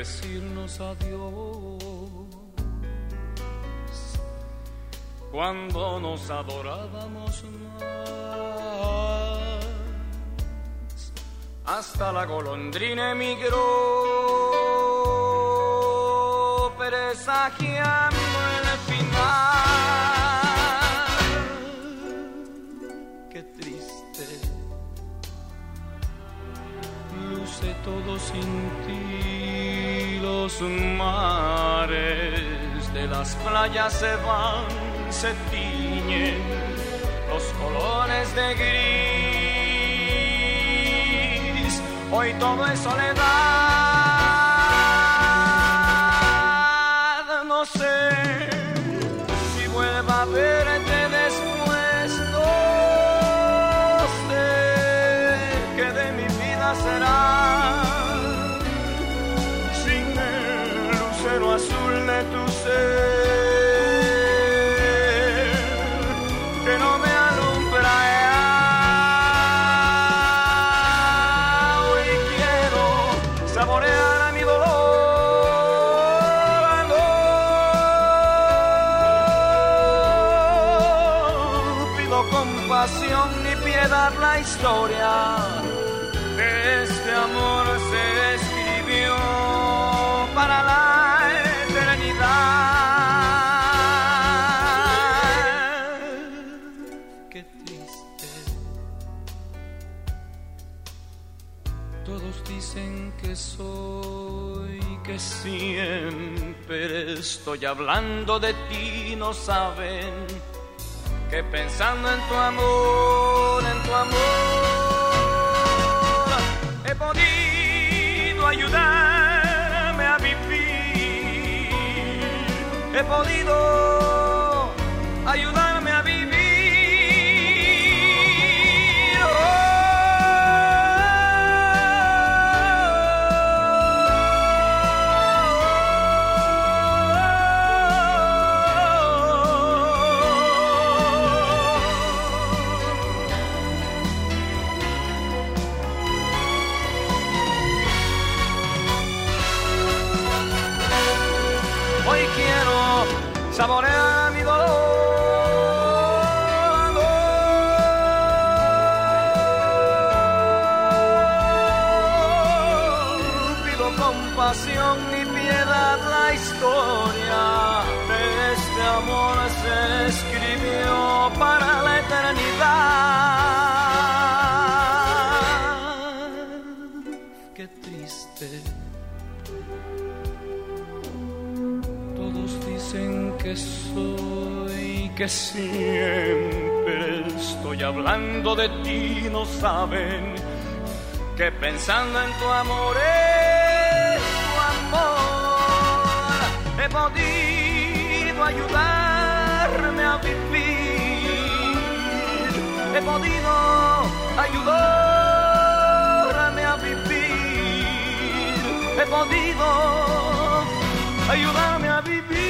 decirnos adiós cuando nos adorábamos más. Hasta la golondrina emigró, presagiando el final. Qué triste luce todo sin ti. Los mares de las playas se van, se tiñen los colores de gris. Hoy todo es soledad. No sé si vuelva a verte después. No sé qué de mi vida será sin el lucero azul de tu ser que no me alumbra. Hoy quiero saborear a mi dolor. No pido compasión ni piedad, la historia de este amor se escribió para la eternidad. Qué triste. Todos dicen que soy, que siempre estoy hablando de ti. No saben que pensando en tu amor, he podido ayudarme a vivir. He podido ayudarme a vivir. Hoy quiero saborear mi dolor. No pido compasión ni piedad, la historia de este amor se escribió para la eternidad. Qué triste. Todos dicen que soy, que siempre estoy hablando de ti. No saben que pensando en tu amor, he podido ayudarme a vivir. He podido ayudarme a vivir. He podido ayudarme a vivir.